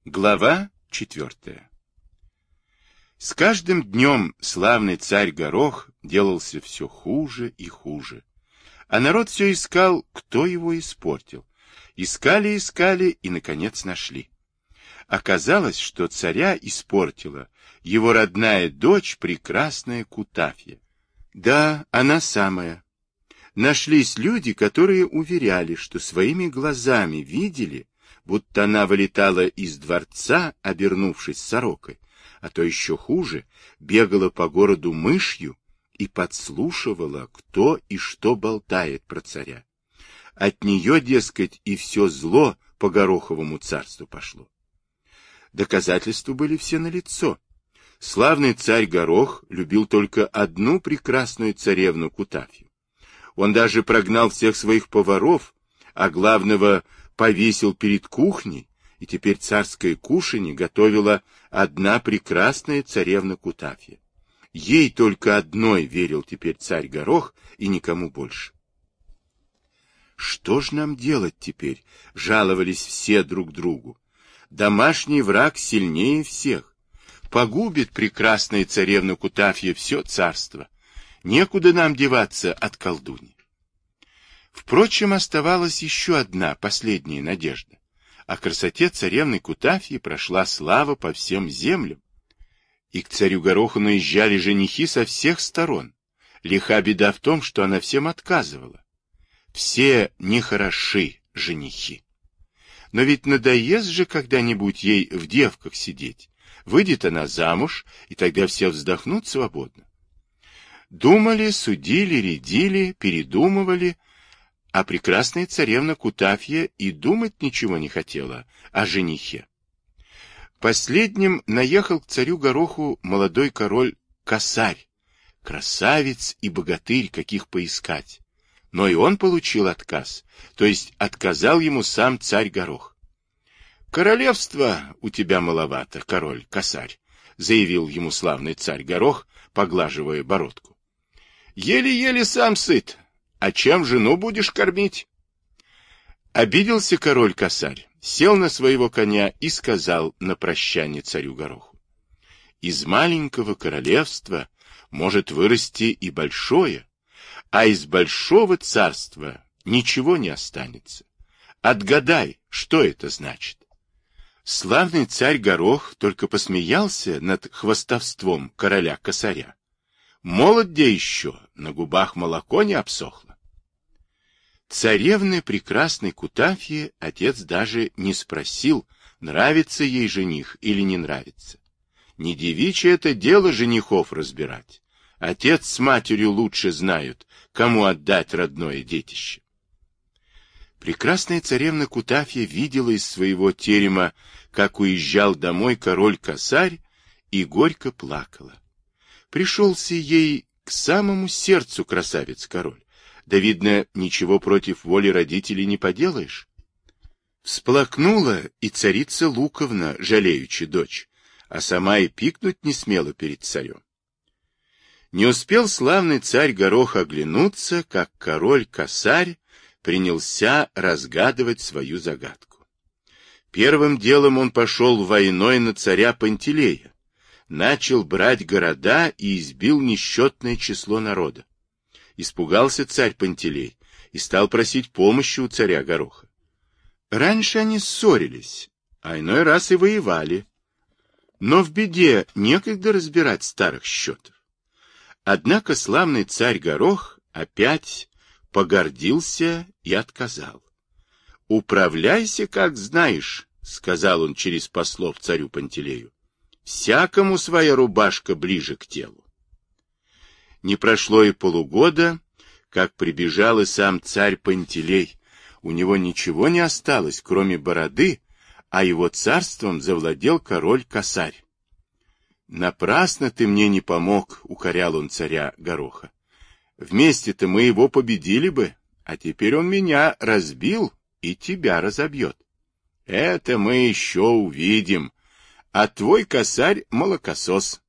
Глава 4. С каждым днем славный царь Горох делался все хуже и хуже, а народ все искал, кто его испортил. Искали и, наконец, нашли. Оказалось, что царя испортила его родная дочь, прекрасная Кутафья. Да, она самая. Нашлись люди, которые уверяли, что своими глазами видели, будто она вылетала из дворца, обернувшись сорокой, а то еще хуже, бегала по городу мышью и подслушивала, кто и что болтает про царя. От нее, дескать, и все зло по Гороховому царству пошло. Доказательства были все налицо. Славный царь Горох любил только одну прекрасную царевну Кутафью. Он даже прогнал всех своих поваров, а главного повесил перед кухней, и теперь царское кушанье готовила одна прекрасная царевна Кутафья. Ей только одной верил теперь царь Горох и никому больше. «Что ж нам делать теперь?» — жаловались все друг другу. «Домашний враг сильнее всех. Погубит прекрасная царевна Кутафья все царство. Некуда нам деваться от колдуньи». Впрочем, оставалась еще одна, последняя надежда. О красоте царевны Кутафьи прошла слава по всем землям. И к царю Гороху наезжали женихи со всех сторон. Лиха беда в том, что она всем отказывала. Все нехороши женихи. Но ведь надоест же когда-нибудь ей в девках сидеть. Выйдет она замуж, и тогда все вздохнут свободно. Думали, судили, рядили, передумывали, а прекрасная царевна Кутафья и думать ничего не хотела о женихе. Последним наехал к царю Гороху молодой король Косарь, красавец и богатырь, каких поискать. Но и он получил отказ, то есть отказал ему сам царь Горох. «Королевства у тебя маловато, король Косарь», — заявил ему славный царь Горох, поглаживая бородку. «Еле-еле сам сыт. А чем жену будешь кормить?» Обиделся король Косарь, сел на своего коня и сказал на прощание царю Гороху: «Из маленького королевства может вырасти и большое, а из большого царства ничего не останется. Отгадай, что это значит?» Славный царь Горох только посмеялся над хвастовством короля Косаря. Молод где еще, на губах молоко не обсохло. Царевны прекрасной Кутафьи отец даже не спросил, нравится ей жених или не нравится. Не девичье это дело женихов разбирать. Отец с матерью лучше знают, кому отдать родное детище. Прекрасная царевна Кутафья видела из своего терема, как уезжал домой король Косарь, и горько плакала. Пришелся ей к самому сердцу красавец-король. Да, видно, ничего против воли родителей не поделаешь. Всплакнула и царица Луковна, жалеючи дочь, а сама и пикнуть не смела перед царем. Не успел славный царь Горох оглянуться, как король Косарь принялся разгадывать свою загадку. Первым делом он пошел войной на царя Пантелея, начал брать города и избил несчетное число народа. Испугался царь Пантелей и стал просить помощи у царя Гороха. Раньше они ссорились, а иной раз и воевали. Но в беде некогда разбирать старых счетов. Однако славный царь Горох опять погордился и отказал. «Управляйся, как знаешь», — сказал он через послов царю Пантелею. «Всякому своя рубашка ближе к телу». Не прошло и полугода, как прибежал и сам царь Пантелей. У него ничего не осталось, кроме бороды, а его царством завладел король Косарь. «Напрасно ты мне не помог», — укорял он царя Гороха. «Вместе-то мы его победили бы, а теперь он меня разбил и тебя разобьет. Это мы еще увидим, а твой Косарь молокосос».